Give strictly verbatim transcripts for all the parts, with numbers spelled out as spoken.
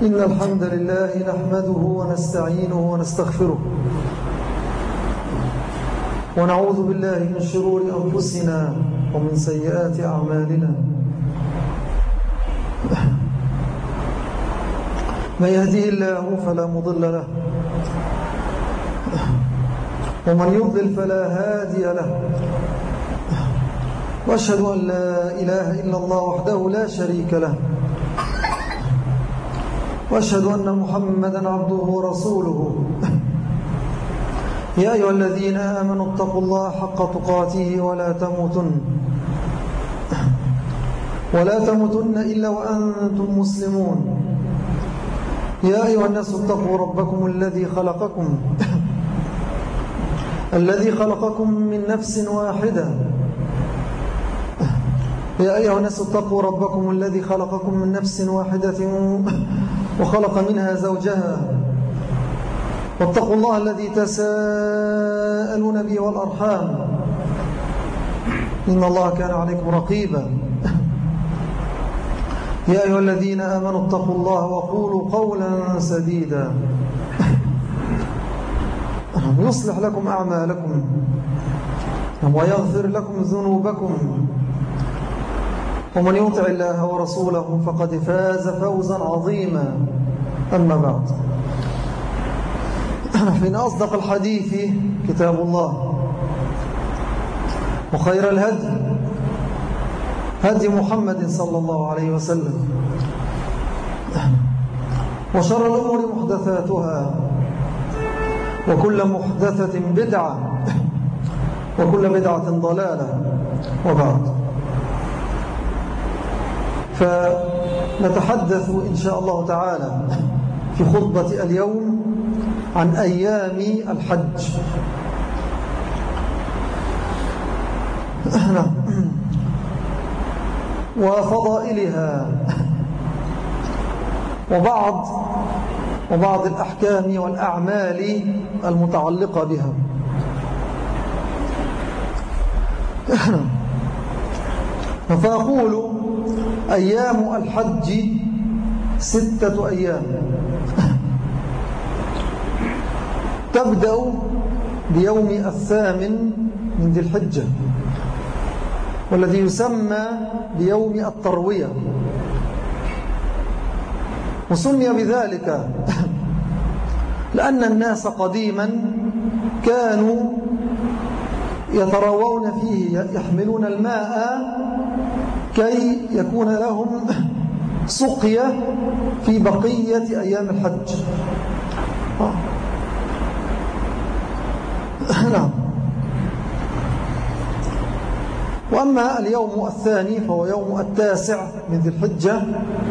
إن الحمد لله نحمده ونستعينه ونستغفره ونعوذ بالله من شرور أنفسنا ومن سيئات أعمالنا. من يهديه الله فلا مضل له ومن يضلل فلا هادي له، وأشهد أن لا إله إلا الله وحده لا شريك له، وأشهد أن محمدا عبده ورسوله. يا أيها الذين آمنوا اتقوا الله حق تقاته ولا تموتن ولا تموتن إلا وأنتم مسلمون. يا أيها الناس اتقوا ربكم الذي خلقكم الذي خلقكم من نفس واحدة يا أيها الناس اتقوا ربكم الذي خلقكم من نفس واحدة وخلق منها زوجها، واتقوا الله الذي تساءلون به والأرحام، إن الله كان عليكم رقيبا. يا أيها الذين آمنوا اتقوا الله وقولوا قولا سديدا يصلح لكم أعمالكم ويغفر لكم ذنوبكم، ومن يطع الله ورسوله فقد فاز فوزا عظيما. أما بعد، فإن أصدق الحديث كتاب الله، وخير الهدي هدي محمد صلى الله عليه وسلم، وشر الأمور محدثاتها، وكل محدثة بدعة، وكل بدعة ضلالة. وبعد، فنتحدث إن شاء الله تعالى في خطبة اليوم عن أيام الحج. وفضائلها وبعض وبعض الأحكام والأعمال المتعلقة بها. فأقول أيام الحج ستة أيام، تبدأ بيوم الثامن من ذي الحجة، والذي يسمى بيوم التروية، وسمي بذلك لأن الناس قديما كانوا يتروون فيه، يحملون الماء كي يكون لهم سقيا في بقية أيام الحج. نعم. وأما اليوم الثاني فهو يوم التاسع من ذي الحجة،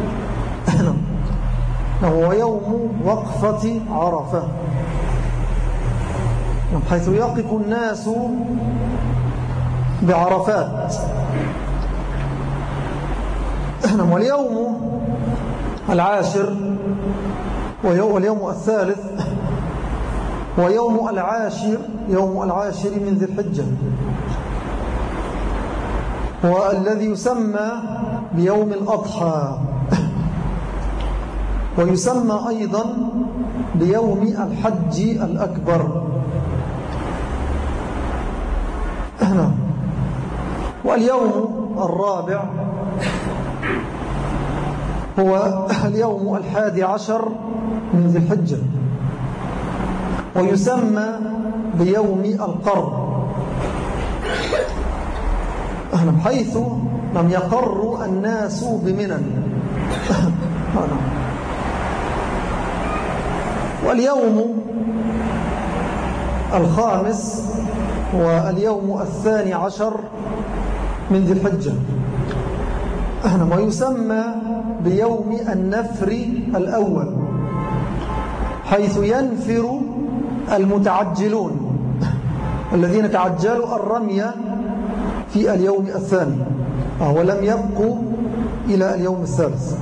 وهو يوم وقفة عرفة، حيث يقف الناس بعرفات. واليوم العاشر واليوم الثالث ويوم العاشر يوم العاشر من ذي الحجة، والذي يسمى بيوم الأضحى، ويسمى أيضا بيوم الحج الأكبر. واليوم الرابع هو اليوم الحادي عشر من ذي الحجة، ويسمى بيوم القر، حيث لم يقر الناس بمنى. واليوم الخامس هو اليوم الثاني عشر من ذي الحجة، ويسمى بيوم النفر الأول، حيث ينفر المتعجلون الذين تعجلوا الرمي في اليوم الثاني ولم يبقوا إلى اليوم الثالث.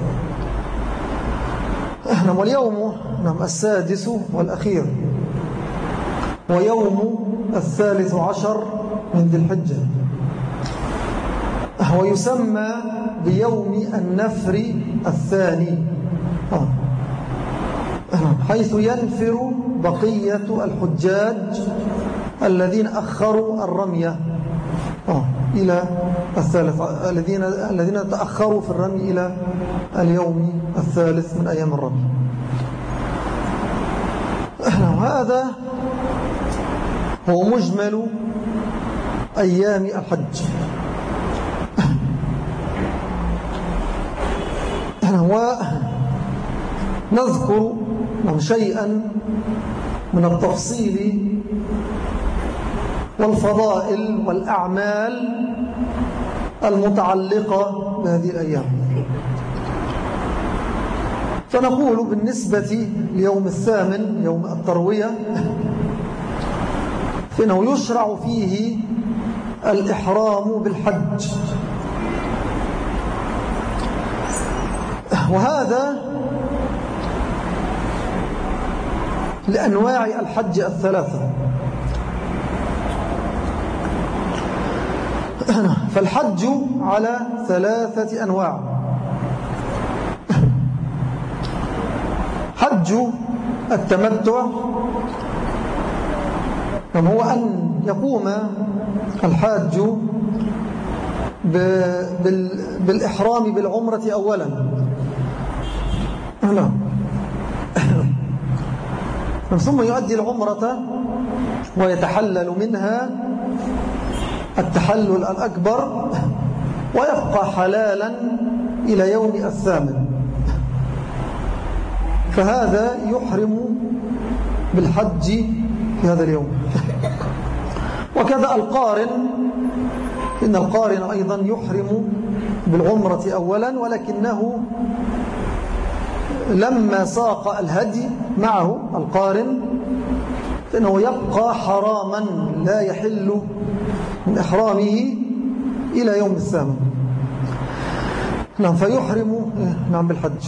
واليوم السادس والأخير ويوم الثالث عشر من ذي الحجة، ويسمى بيوم النفر الثاني. حيث ينفر بقية الحجاج الذين أخروا الرمية إلى الثالث، الذين الذين تأخروا في الرمي إلى اليوم الثالث من أيام الرمي. وهذا هو مجمل أيام الحج. ونذكر شيئا من التفصيل والفضائل والأعمال المتعلقة بهذه الأيام. فنقول بالنسبة ليوم الثامن يوم التروية فإنه يشرع فيه الإحرام بالحج، وهذا لأنواع الحج الثلاثة. فالحج على ثلاثة أنواع: حج التمتع، وهو أن يقوم الحاج بالإحرام بالعمرة أولا، ثم يؤدي العمرة ويتحلل منها التحلل الأكبر ويبقى حلالا إلى يوم الثامن، فهذا يحرم بالحج في هذا اليوم. وكذا القارن، إن القارن أيضا يحرم بالعمرة أولا، ولكنه لما ساق الهدي معه القارن فإنه يبقى حراما لا يحل من إحرامه إلى يوم الثامن. نعم، فيحرم نعم بالحج.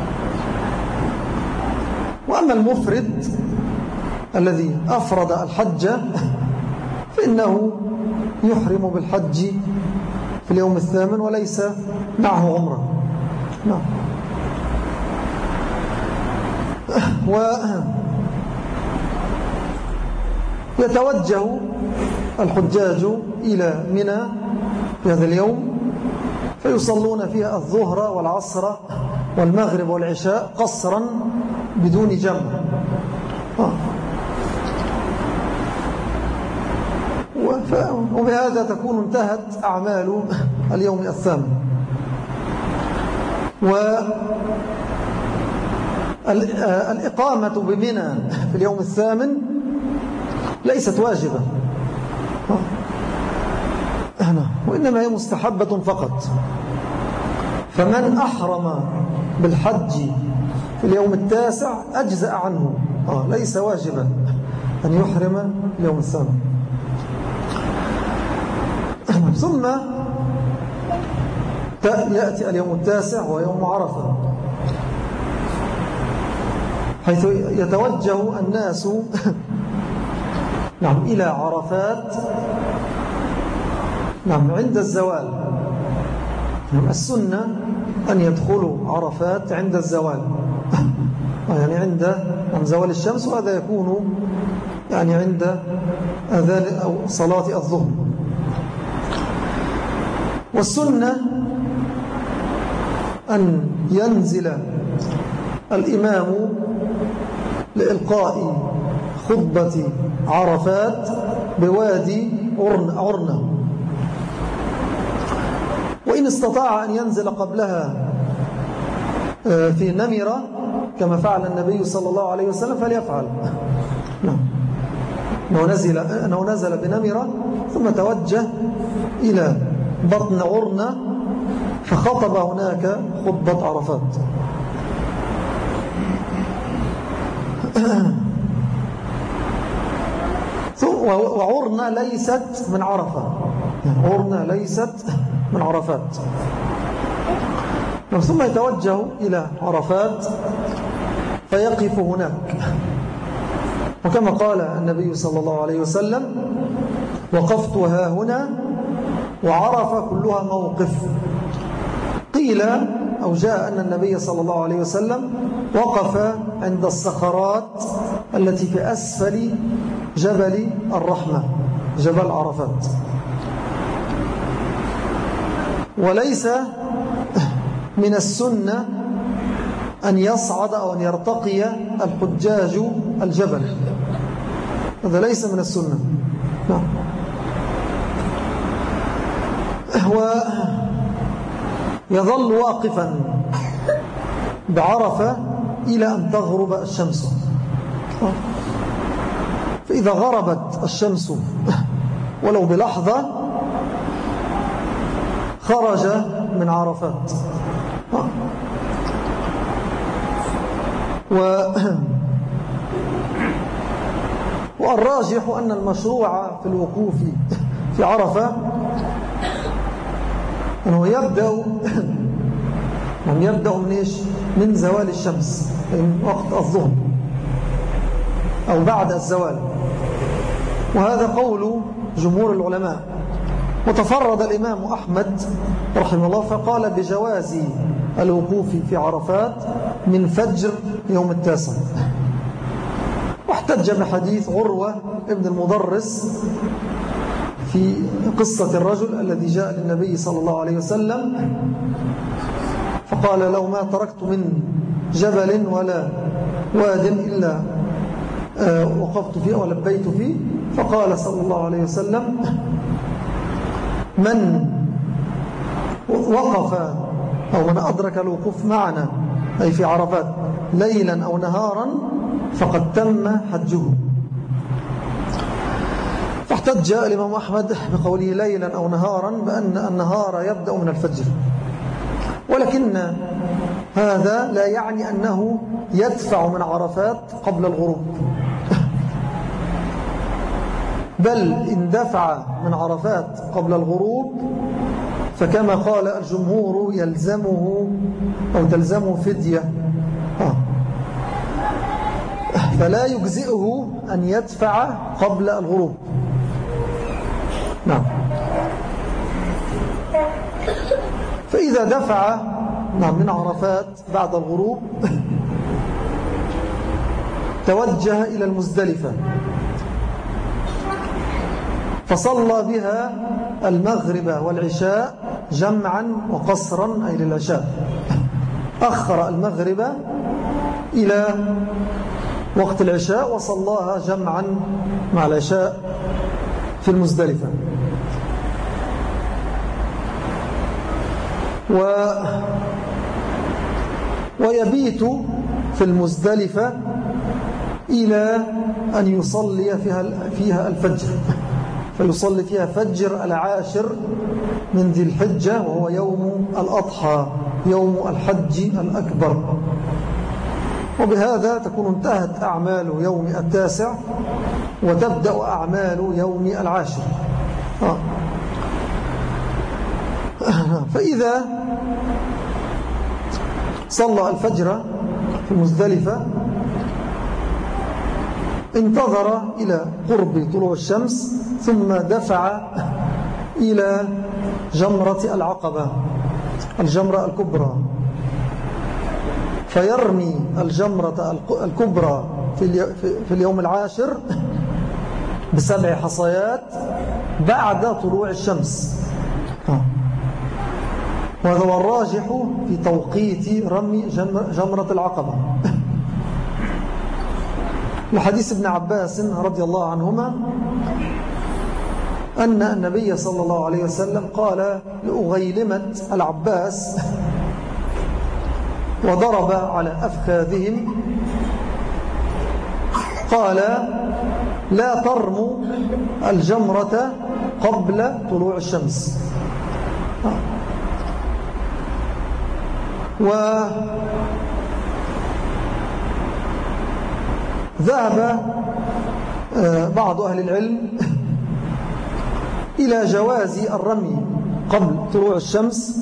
وأما المفرد الذي أفرد الحج فإنه يحرم بالحج في اليوم الثامن وليس معه عمرة. نعم. ويتوجه الحجاج إلى منى في هذا اليوم فيصلون فيها الظهر والعصر والمغرب والعشاء قصرا بدون جمع. وبهذا تكون انتهت أعمال اليوم الثامن. والإقامة بمنى في اليوم الثامن ليست واجبة، وإنما هي مستحبة فقط. فمن أحرم بالحج في اليوم التاسع أجزأ عنه، ليس واجبا أن يحرم اليوم الثامن. ثم يأتي اليوم التاسع ويوم عرفة، حيث يتوجه الناس نعم إلى عرفات نعم عند الزوال. نعم، السنة أن يدخلوا عرفات عند الزوال، يعني عند زوال الشمس، وهذا يكون يعني عند أذان أو صلاة الظهر. والسنة أن ينزل الإمام لإلقاء خطبة عرفات بوادي عرنة، وإن استطاع أن ينزل قبلها في نمرة كما فعل النبي صلى الله عليه وسلم فليفعل. أنه نزل, أنه نزل بنمرة ثم توجه إلى بطن عرنة فخطب هناك خطبة عرفات. وعرنة ليست من عرفة، عرنة ليست من عرفات. ثم يتوجه إلى عرفات فيقف هناك، وكما قال النبي صلى الله عليه وسلم: وقفت ها هنا وعرف كلها موقف. قيل أو جاء أن النبي صلى الله عليه وسلم وقف عند الصخرات التي في أسفل جبل الرحمة، جبل عرفات. وليس من السنة أن يصعد أو أن يرتقي الحجاج الجبل، هذا ليس من السنة. نعم. ويظل واقفا بعرفة إلى أن تغرب الشمس، فإذا غربت الشمس ولو بلحظة خرج من عرفات. و والراجح أن المشروع في الوقوف في عرفة أنه يبدأ من يبدأ من إيش؟ من زوال الشمس، من وقت الظهر أو بعد الزوال، وهذا قول جمهور العلماء. وتفرد الإمام أحمد رحمه الله فقال بجواز الوقوف في عرفات من فجر يوم التاسع، واحتج بحديث عروة ابن المضرس في قصة الرجل الذي جاء للنبي صلى الله عليه وسلم فقال: لو ما تركت من جبل ولا واد إلا وقفت فيه ولبيت فيه. فقال صلى الله عليه وسلم: من وقف أو من أدرك الوقوف معنا أي في عرفات ليلا أو نهارا فقد تم حجه. فاحتج الإمام أحمد بقوله ليلا أو نهارا بأن النهار يبدأ من الفجر، ولكن هذا لا يعني أنه يدفع من عرفات قبل الغروب، بل إن دفع من عرفات قبل الغروب فكما قال الجمهور يلزمه أو تلزمه فدية، آه. فلا يجزئه أن يدفع قبل الغروب. نعم. فإذا دفع نعم من عرفات بعد الغروب توجه إلى المزدلفة فصلى بها المغرب والعشاء جمعا وقصرا أي للعشاء، أخر المغرب إلى وقت العشاء وصلاها جمعا مع العشاء في المزدلفة. و ويبيت في المزدلفة إلى أن يصلي فيها فيها الفجر، فيصلي فيها فجر العاشر من ذي الحجة وهو يوم الأضحى، يوم الحج الأكبر. وبهذا تكون انتهت أعمال يوم التاسع وتبدأ أعمال يوم العاشر. آه. فإذا صلى الفجر في مزدلفة انتظر إلى قرب طلوع الشمس ثم دفع إلى جمرة العقبة، الجمرة الكبرى، فيرمي الجمرة الكبرى في اليوم العاشر بسبع حصيات بعد طلوع الشمس. وهذا هو الراجح في توقيت رمي جمرة العقبة لحديث ابن عباس رضي الله عنهما أن النبي صلى الله عليه وسلم قال لأغيلمة العباس وضرب على أفخاذهم قال: لا ترموا الجمرة قبل طلوع الشمس. وذهب بعض أهل العلم إلى جواز الرمي قبل طلوع الشمس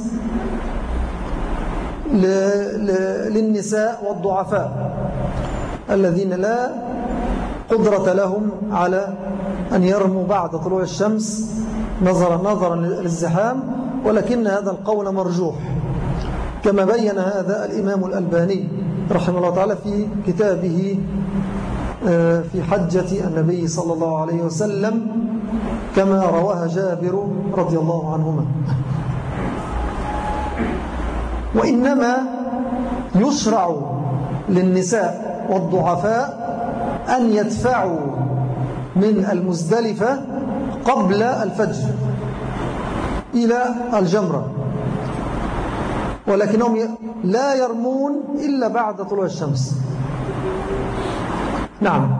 للنساء والضعفاء الذين لا قدرة لهم على أن يرموا بعد طلوع الشمس نظرا نظرا للزحام، ولكن هذا القول مرجوح كما بين هذا الإمام الألباني رحمه الله تعالى في كتابه في حجة النبي صلى الله عليه وسلم، كما رواها جابر رضي الله عنهما. وإنما يشرع للنساء والضعفاء أن يدفعوا من المزدلفة قبل الفجر إلى الجمرة، ولكنهم لا يرمون إلا بعد طلوع الشمس. نعم.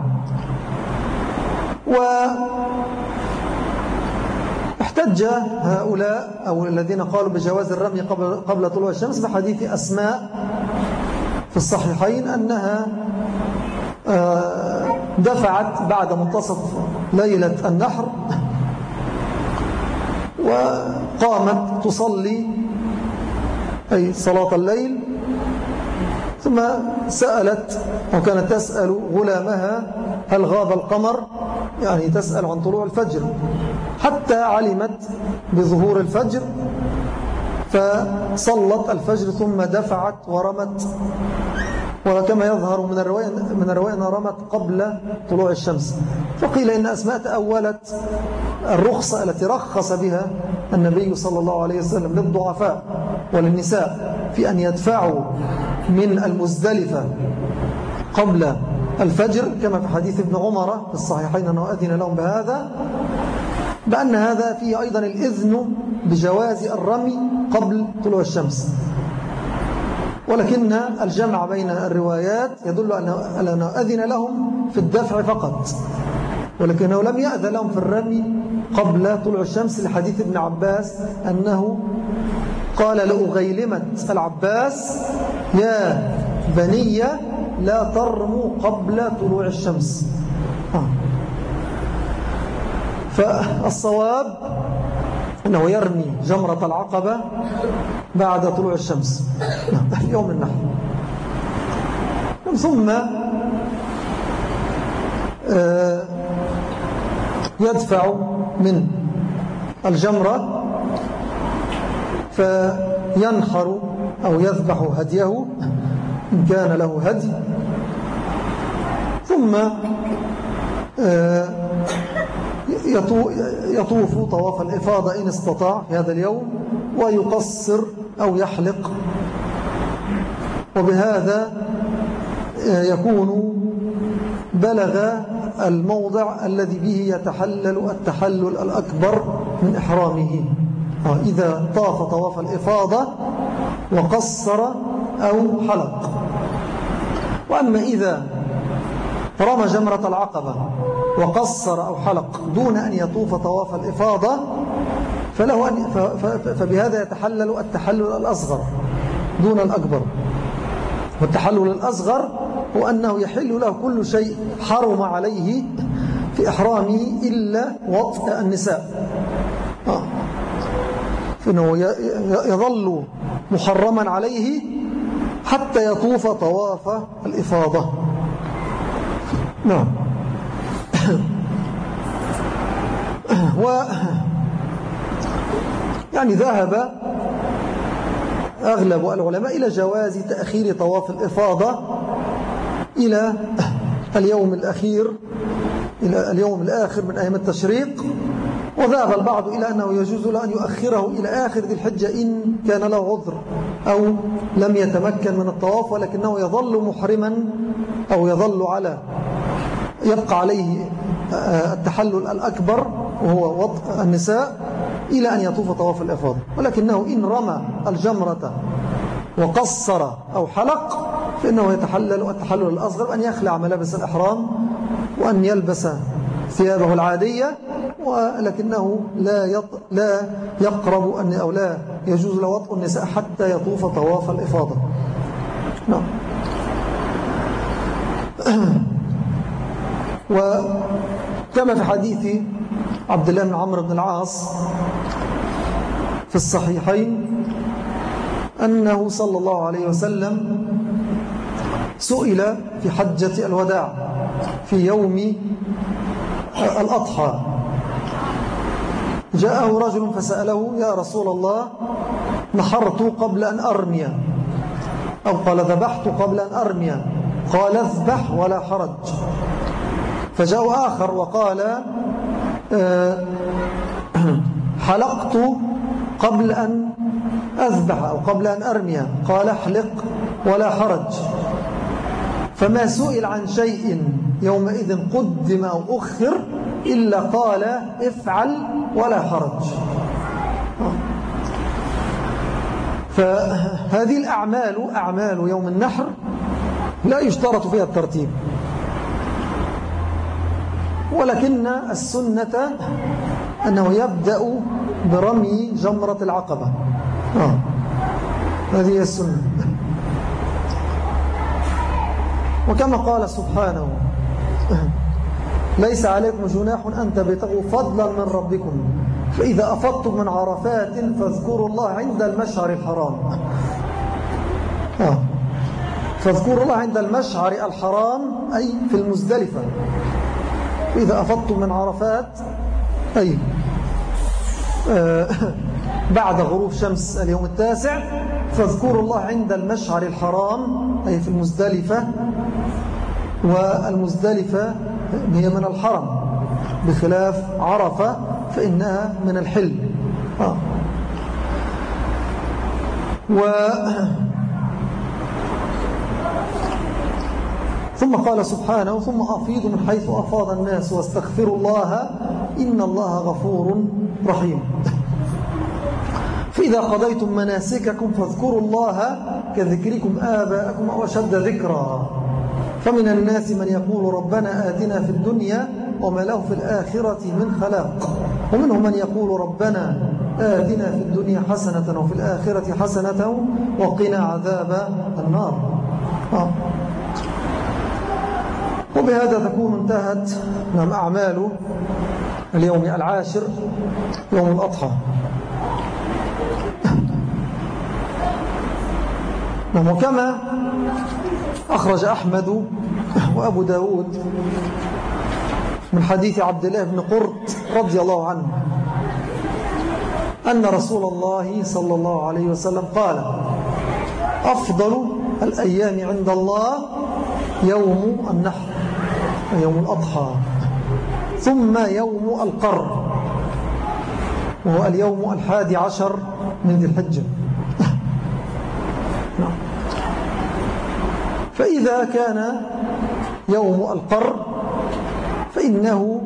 واحتج هؤلاء أو الذين قالوا بجواز الرمي قبل, قبل طلوع الشمس بحديث أسماء في الصحيحين أنها دفعت بعد منتصف ليلة النحر وقامت تصلي أي صلاة الليل، ثم سألت أو كانت تسأل غلامها هل غاب القمر، يعني تسأل عن طلوع الفجر، حتى علمت بظهور الفجر فصلت الفجر ثم دفعت ورمت. وكما يظهر من الرواية من الرواية أنها رمت قبل طلوع الشمس. فقيل إن أسماء تأولت الرخصة التي رخص بها النبي صلى الله عليه وسلم للضعفاء وللنساء في أن يدفعوا من المزدلفة قبل الفجر، كما في حديث ابن عمر في الصحيحين أنه أذن لهم بهذا، بأن هذا فيه أيضا الإذن بجواز الرمي قبل طلوع الشمس. ولكن الجمع بين الروايات يدل على أنه أذن لهم في الدفع فقط، ولكنه لم يأذن لهم في الرمي قبل طلوع الشمس، لحديث ابن عباس أنه قال لأغيلمة العباس يا بني لا ترموا قبل طلوع الشمس. آه. فالصواب أنه يرمي جمرة العقبة بعد طلوع الشمس في يوم النحر، ثم يدفع من الجمرة فينحر أو يذبح هديه إن كان له هدي، ثم يطوف طواف الإفاضة إن استطاع في هذا اليوم، ويقصر أو يحلق، وبهذا يكون بلغ الموضع الذي به يتحلل التحلل الأكبر من إحرامه إذا طاف طواف الإفاضة وقصر أو حلق. وأما إذا رمى جمرة العقبة وقصر أو حلق دون أن يطوف طواف الإفاضة فله أن فبهذا يتحلل التحلل الأصغر دون الأكبر. والتحلل الأصغر هو أنه يحل له كل شيء حرم عليه في إحرامه إلا وطء النساء، آه. فإنه يظل محرما عليه حتى يطوف طواف الإفاضة. نعم. و يعني ذهب أغلب العلماء إلى جواز تأخير طواف الإفاضة إلى اليوم الأخير إلى اليوم الآخر من أيام التشريق، وذهب البعض إلى أنه يجوز له أن يؤخره إلى آخر ذي الحجة إن كان له عذر أو لم يتمكن من الطواف، ولكنه يظل محرما أو يظل على يبقى عليه التحلل الأكبر وهو وطء النساء إلى أن يطوف طواف الإفاضة. ولكنه إن رمى الجمرة وقصر أو حلق فإنه يتحلل التحلل الأصغر، أن يخلع ملابس الإحرام وأن يلبس ثيابه العادية، ولكنه لا يط... لا يقرب أن أو لا يجوز له وطء النساء حتى يطوف طواف الإفاضة. نعم. وكما في حديث عبد الله بن عمرو بن العاص في الصحيحين أنه صلى الله عليه وسلم سئل في حجة الوداع في يوم الأضحى، جاءه رجل فسأله يا رسول الله نحرت قبل أن أرمي أو قال ذبحت قبل أن أرمي قال اذبح ولا حرج. فجاء آخر وقال حلقت قبل أن أذبح أو قبل أن أرمي قال احلق ولا حرج. فما سئل عن شيء يومئذ قدم أو أخر إلا قال افعل ولا حرج. فهذه الأعمال أعمال يوم النحر لا يشترط فيها الترتيب، ولكن السنة أنه يبدأ برمي جمرة العقبة. آه. هذه هي السنة. وكما قال سبحانه ليس عليكم جناح أن تبتغوا فضلا من ربكم فإذا أفضتم من عرفات فاذكروا الله عند المشعر الحرام. آه. فاذكروا الله عند المشعر الحرام أي في المزدلفة. فإذا أفضتم من عرفات أي آه بعد غروب شمس اليوم التاسع فاذكروا الله عند المشعر الحرام أي في المزدلفة. والمزدلفة هي من الحرم بخلاف عرفة فإنها من الحل. آه. و ثم قال سبحانه ثم أفيضوا من حيث أفاض الناس واستغفروا الله إن الله غفور رحيم. فإذا قضيتم مناسككم فاذكروا الله كذكركم آباءكم أو أشد ذكرا. فمن الناس من يقول ربنا آتنا في الدنيا وما له في الآخرة من خلاق ومنهم من يقول ربنا آتنا في الدنيا حسنة وفي الآخرة حسنة وقنا عذاب النار. آه. وبهذا تكون انتهت نعم أعمال اليوم العاشر يوم الأضحى. نعم. وكما أخرج أحمد وأبو داود من حديث عبد الله بن قرط رضي الله عنه أن رسول الله صلى الله عليه وسلم قال أفضل الأيام عند الله يوم النحر يوم الأضحى ثم يوم القر وهو اليوم الحادي عشر من ذي الحجة. فإذا كان يوم القر فإنه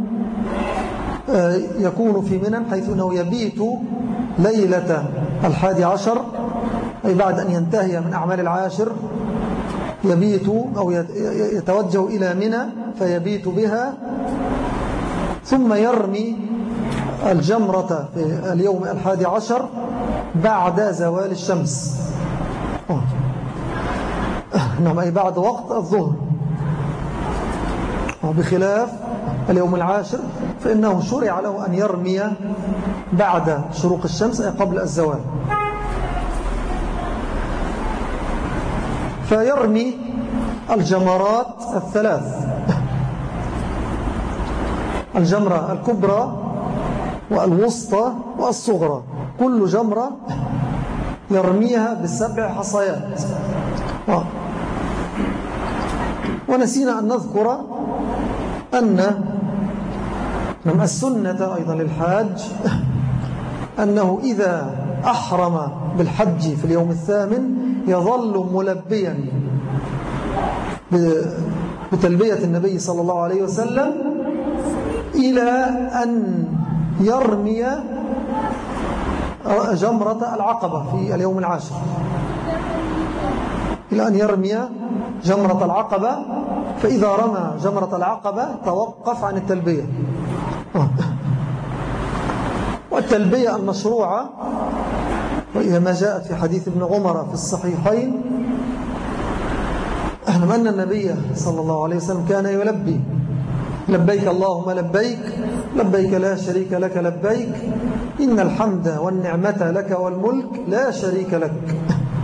يكون في منى حيث أنه يبيت ليلة الحادي عشر أي بعد أن ينتهي من أعمال العاشر يبيت أو يتوجه إلى منى فيبيت بها ثم يرمي الجمرة في اليوم الحادي عشر بعد زوال الشمس. نعم أي بعد وقت الظهر. بخلاف اليوم العاشر فإنه شرع له أن يرمي بعد شروق الشمس أي قبل الزوال. فيرمي الجمرات الثلاث الجمرة الكبرى والوسطى والصغرى كل جمرة يرميها بسبع حصيات. آه. ونسينا أن نذكر أن من السنة أيضا للحاج أنه إذا أحرم بالحج في اليوم الثامن يظل ملبيا بتلبية النبي صلى الله عليه وسلم إلى أن يرمي جمرة العقبة في اليوم العاشر إلى أن يرمي جمرة العقبة. فإذا رمى جمرة العقبة توقف عن التلبية. والتلبية المشروعة وإذا ما جاءت في حديث ابن عمر في الصحيحين أن النبي صلى الله عليه وسلم كان يلبي لبيك اللهم لبيك لبيك لا شريك لك لبيك إن الحمد والنعمة لك والملك لا شريك لك.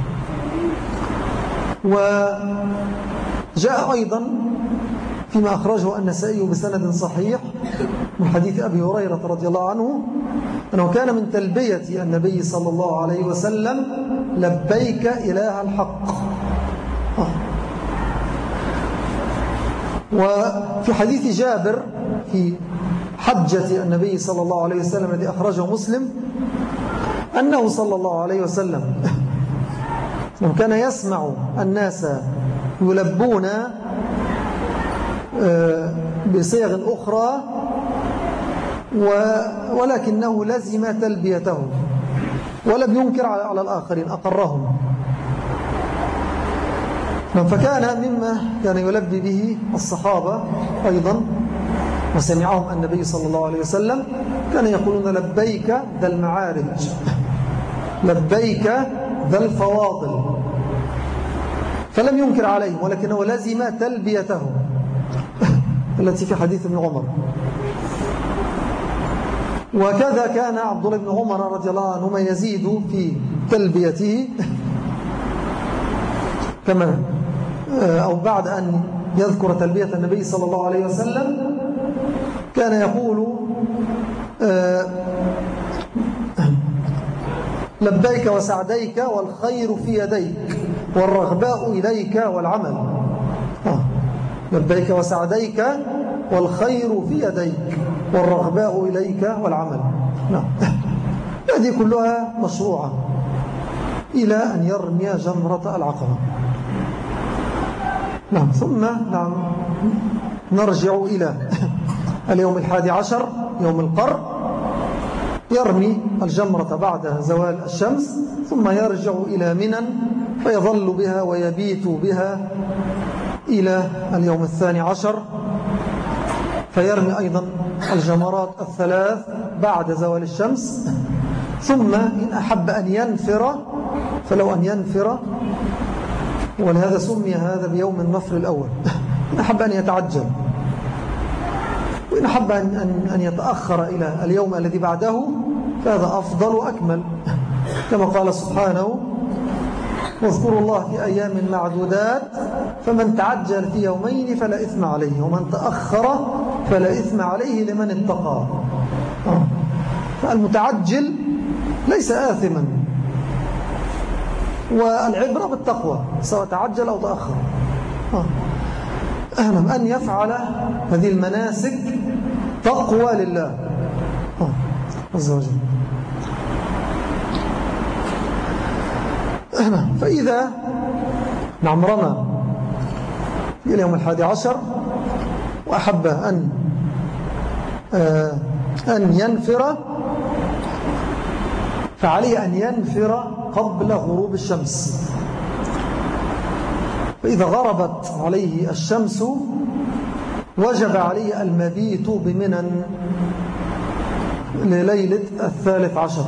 وجاء أيضا فيما أخرجه النسائي بسند صحيح من حديث أبي هريرة رضي الله عنه أنه كان من تلبية النبي صلى الله عليه وسلم لبيك إله الحق وفي حديث جابر في حجة النبي صلى الله عليه وسلم الذي أخرجه مسلم أنه صلى الله عليه وسلم كان يسمع الناس يلبون بصيغ أخرى ولكنه لزم تلبيته ولم ينكر على الآخرين، أقرهم. فكان مما كان يلبي به الصحابة أيضا وسمعهم النبي صلى الله عليه وسلم كان يقولون لبيك ذا المعارج، لبيك ذا الفواضل، فلم ينكر عليهم ولكنه لزم تلبيته التي في حديث ابن عمر. وكذا كان عبد الله بن عمر رضي الله عنهما يزيد في تلبيته كما أو بعد أن يذكر تلبية النبي صلى الله عليه وسلم كان يقول لبيك وسعديك والخير في يديك والرغباء إليك والعمل. لبيك وسعديك والخير في يديك والرغباء إليك والعمل. نعم. هذه كلها مشروعة إلى أن يرمي جمرة العقبة. نعم. ثم نعم نرجع إلى اليوم الحادي عشر يوم القر، يرمي الجمرة بعد زوال الشمس ثم يرجع إلى منى فيظل بها ويبيت بها إلى اليوم الثاني عشر، فيرمي أيضا الجمرات الثلاث بعد زوال الشمس. ثم إن أحب أن ينفر فلو أن ينفر، ولهذا سمي هذا بيوم النفر الأول، إن أحب أن يتعجل، وإن أحب أن, أن يتأخر إلى اليوم الذي بعده فهذا أفضل وأكمل، كما قال سبحانه واذكروا الله في أيام معدودات فمن تعجل في يومين فلا إثم عليه ومن تأخر فلا إثم عليه لمن اتقى. فالمتعجل ليس آثما، والعبرة بالتقوى سواء تعجل أو تأخر. أهم أن يفعل هذه المناسك تقوى لله عز وجل. فإذا نعم رمى في اليوم الحادي عشر وأحب أن أن ينفر فعليه أن ينفر قبل غروب الشمس. فإذا غربت عليه الشمس وجب عليه المبيت بمنى لليلة الثالث عشر.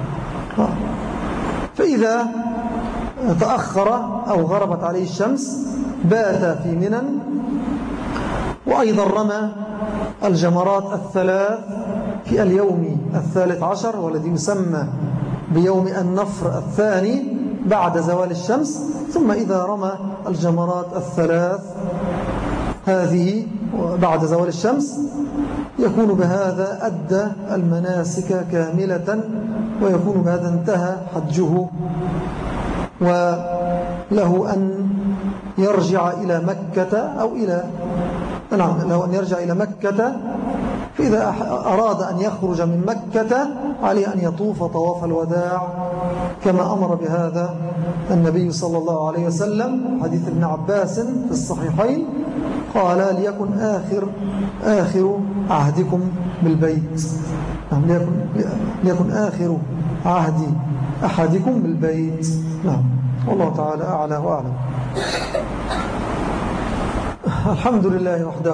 فإذا تأخر أو غربت عليه الشمس بات في منى، وأيضا رمى الجمرات الثلاث في اليوم الثالث عشر والذي يسمى بيوم النفر الثاني بعد زوال الشمس. ثم إذا رمى الجمرات الثلاث هذه بعد زوال الشمس يكون بهذا أدى المناسك كاملة، ويكون بهذا انتهى حجه، وله أن يرجع إلى مكة أو إلى نعم له أن يرجع إلى مكة. فإذا أراد أن يخرج من مكة عليه أن يطوف طواف الوداع كما أمر بهذا النبي صلى الله عليه وسلم. حديث ابن عباس في الصحيحين قال ليكن آخر آخر عهدكم بالبيت، نعم ليكن, ليكن آخر عهد أحدكم بالبيت. نعم والله تعالى أعلى وأعلم. الحمد لله وحده،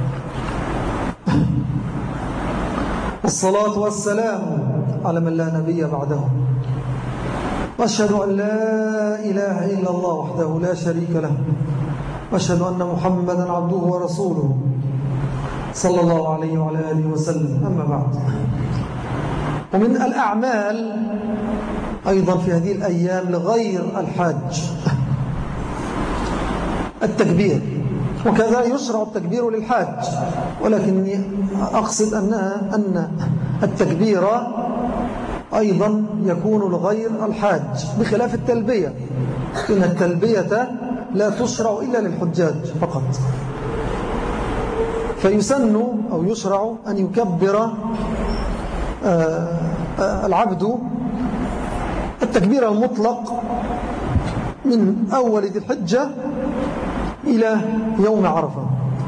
والصلاة والسلام على من لا نبي بعده، وأشهد أن لا إله إلا الله وحده لا شريك له، وأشهد أن محمدا عبده ورسوله صلى الله عليه وعلى آله وسلم. أما بعد، ومن الأعمال أيضا في هذه الأيام لغير الحاج التكبير، وكذا يشرع التكبير للحاج، ولكني أقصد أنها أن التكبير أيضا يكون لغير الحاج بخلاف التلبية، إن التلبية لا تشرع إلا للحجاج فقط. فيسن أو يشرع أن يكبر العبد التكبير المطلق من أول ذي الحجة إلى يوم عرفة،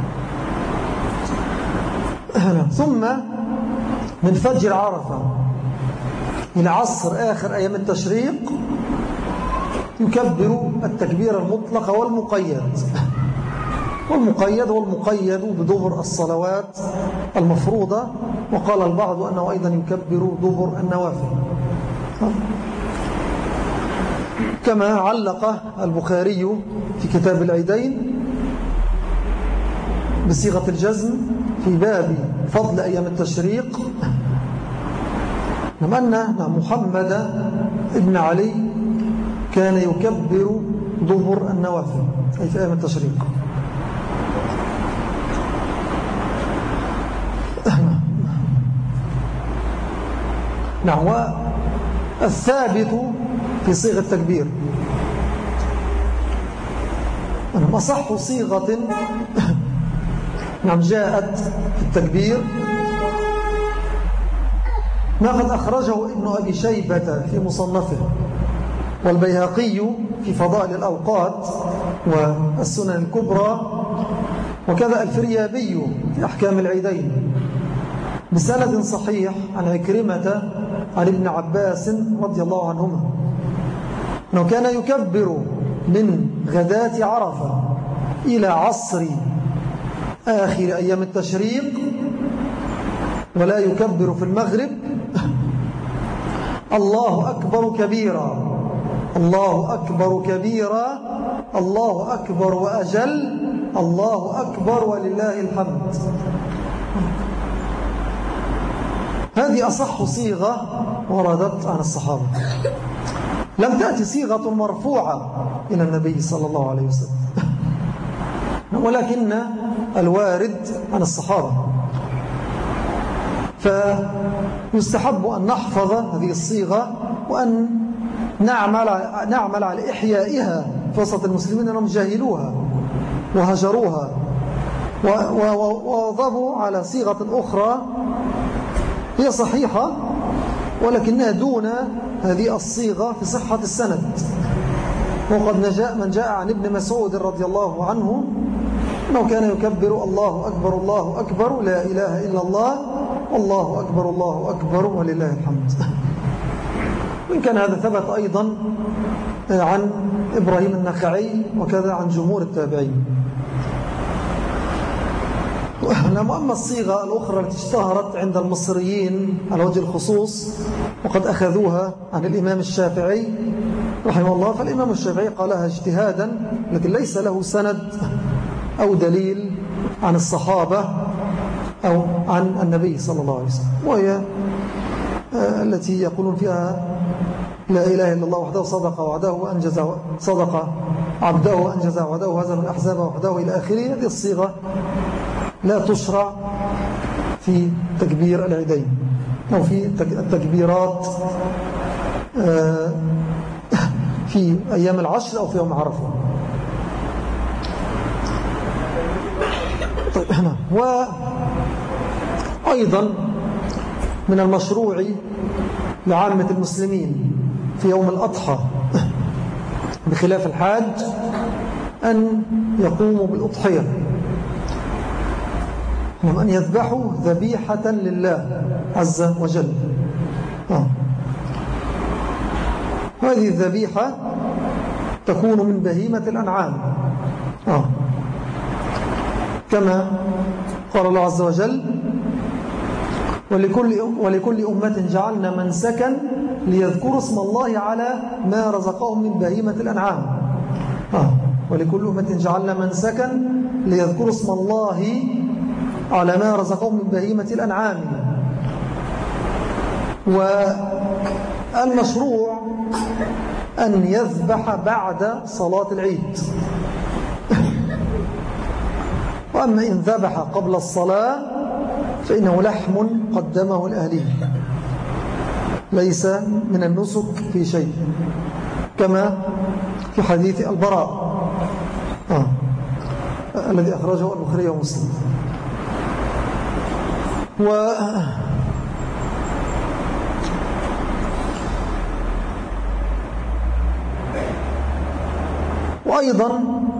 ثم من فجر عرفة إلى عصر آخر أيام التشريق يكبر التكبير المطلق والمقيد. والمقيد والمقيد بدبر الصلوات المفروضة، وقال البعض أنه أيضا يكبر دبر النوافل، كما علق البخاري في كتاب العيدين بصيغة الجزم في باب فضل أيام التشريق أن محمد ابن علي كان يكبر دبر النوافل أي في أيام التشريق. نعم. والثابت في صيغة التكبير أصح صيغة نعم جاءت في التكبير ما قد أخرجه ابن أبي شيبة في مصنفه، والبيهقي في فضائل الأوقات والسنن الكبرى، وكذا الفريابي في أحكام العيدين بسند صحيح عن عكرمة عن ابن عباس رضي الله عنهما أنه كان يكبر من غداة عرفة إلى عصر آخر أيام التشريق، ولا يكبر في المغرب الله أكبر كبيرا، الله أكبر كبيرا، الله أكبر وأجل، الله أكبر ولله الحمد. هذه أصح صيغة وردت عن الصحابة، لم تأتي صيغة مرفوعة إلى النبي صلى الله عليه وسلم، ولكن الوارد عن الصحابة. فيستحب أن نحفظ هذه الصيغة وأن نعمل, نعمل على إحيائها في وسط المسلمين أنهم جاهلوها وهجروها ووضبوا على صيغة أخرى هي صحيحة ولكنها دون هذه الصيغة في صحة السند. وقد نجاء من جاء عن ابن مسعود رضي الله عنه أنه كان يكبر الله أكبر الله أكبر لا إله إلا الله الله أكبر الله أكبر ولله الحمد. وإن كان هذا ثبت أيضا عن إبراهيم النخعي وكذا عن جمهور التابعين. أما الصيغة الأخرى التي اشتهرت عند المصريين على وجه الخصوص وقد أخذوها عن الإمام الشافعي رحمه الله، فالإمام الشافعي قالها اجتهادا لكن ليس له سند أو دليل عن الصحابة أو عن النبي صلى الله عليه وسلم، وهي التي يقولون فيها لا إله إلا الله وحده صدق وعده وأنجز صدق عبده وأنجز وعده وهزم الأحزاب وحده إلى آخره. هذه الصيغة لا تشرع في تكبير العيدين أو في التكبيرات في أيام العشر أو في يوم عرفة. طيب هنا وأيضا من المشروع لعامة المسلمين في يوم الأضحى بخلاف الحاج أن يقوموا بالأضحية، أن يذبحوا ذبيحة لله عز وجل. آه. هذه الذبيحة تكون من بهيمة الأنعام آه. كما قال الله عز وجل ولكل, ولكل أمة جعلنا منسكا ليذكروا اسم الله على ما رزقهم من بهيمة الأنعام آه. ولكل أمة جعلنا منسكا ليذكروا اسم الله على ما رزقهم من بهيمة الأنعام. والمشروع أن يذبح بعد صلاة العيد، وأما إن ذبح قبل الصلاة فإنه لحم قدمه لأهله ليس من النسك في شيء، كما في حديث البراء الذي أخرجه البخاري ومسلم. و وأيضا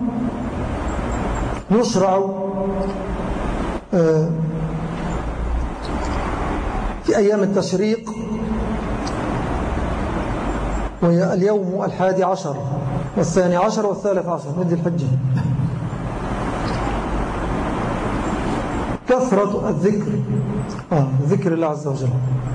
يشرع في أيام التشريق، وهي اليوم الحادي عشر والثاني عشر والثالث عشر من ذي الحجة، كثرة الذكر آه ذكر الله عز وجل،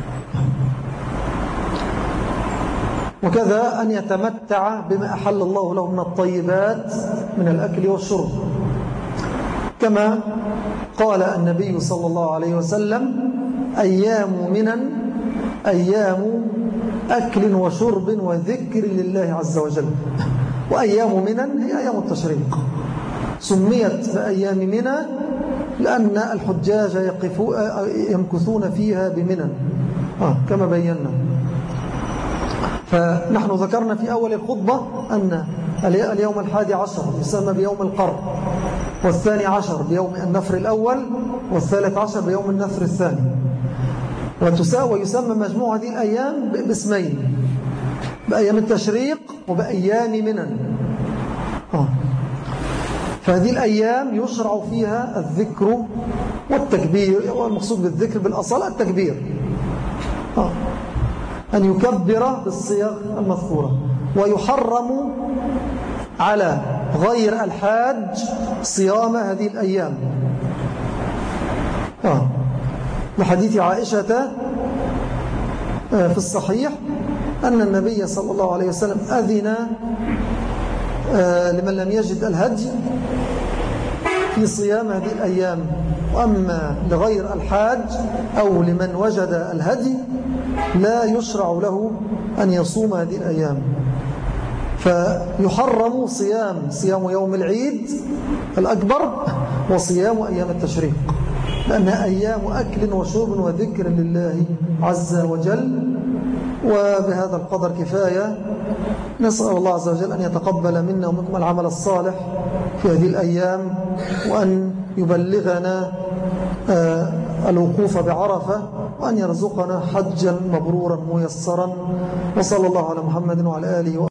وكذا أن يتمتع بما أحل الله له من الطيبات من الأكل والشرب، كما قال النبي صلى الله عليه وسلم: أيام منن أيام أكل وشرب وذكر لله عز وجل. وأيام منن هي أيام التشريق، سميت بأيام منى لأن الحجاج يمكثون فيها بمنن آه كما بينا. فنحن ذكرنا في أول الخطبة أن اليوم الحادي عشر يسمى بيوم القر، والثاني عشر بيوم النفر الأول، والثالث عشر بيوم النفر الثاني. ويسمى مجموعة هذه الأيام باسمين: بأيام التشريق وبأيام منن. آه. فهذه الأيام يشرع فيها الذكر والتكبير، والمقصود بالذكر بالأصل التكبير، آه. أن يكبر بالصيغ المذكورة. ويحرم على غير الحاج صيام هذه الأيام آه. لحديث عائشة في الصحيح أن النبي صلى الله عليه وسلم أذن لمن لم يجد الهدي في صيام هذه الأيام، وأما لغير الحاج أو لمن وجد الهدي لا يشرع له أن يصوم هذه الأيام. فيحرم صيام صيام يوم العيد الأكبر وصيام أيام التشريق، لأنها أيام أكل وشرب وذكر لله عز وجل. وبهذا القدر كفاية. نسأل الله عز وجل أن يتقبل منا ومنكم العمل الصالح في هذه الأيام، وأن يبلغنا الوقوف بعرفة، وأن يرزقنا حجا مبرورا ميسرا. وصلى الله على محمد وعلى آله